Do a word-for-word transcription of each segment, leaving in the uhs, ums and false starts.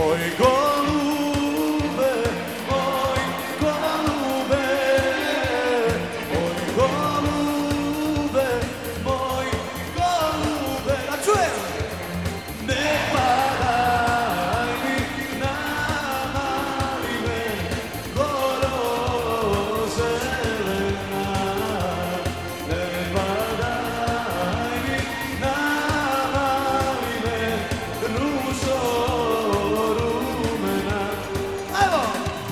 Oj golube, oj golube, oj golube, moj golube. Da čujem! Ne padaj mi na maline, goro zelena. Ne padaj mi na maline, ružo rumena. Evo!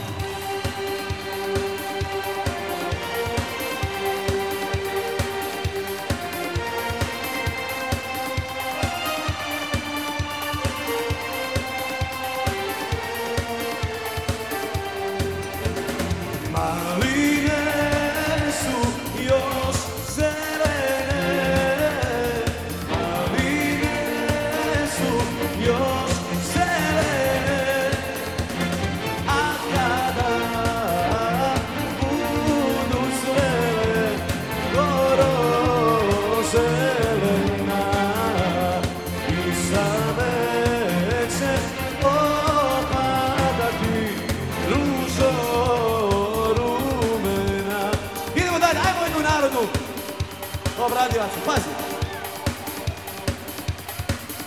Maline su još zelene, maline su još zelene, a kada budu zrele, goro zelena, i same će opadati ružo rumena. Idemo dalje, ajmo jednu narodnu obradivaču, pazi.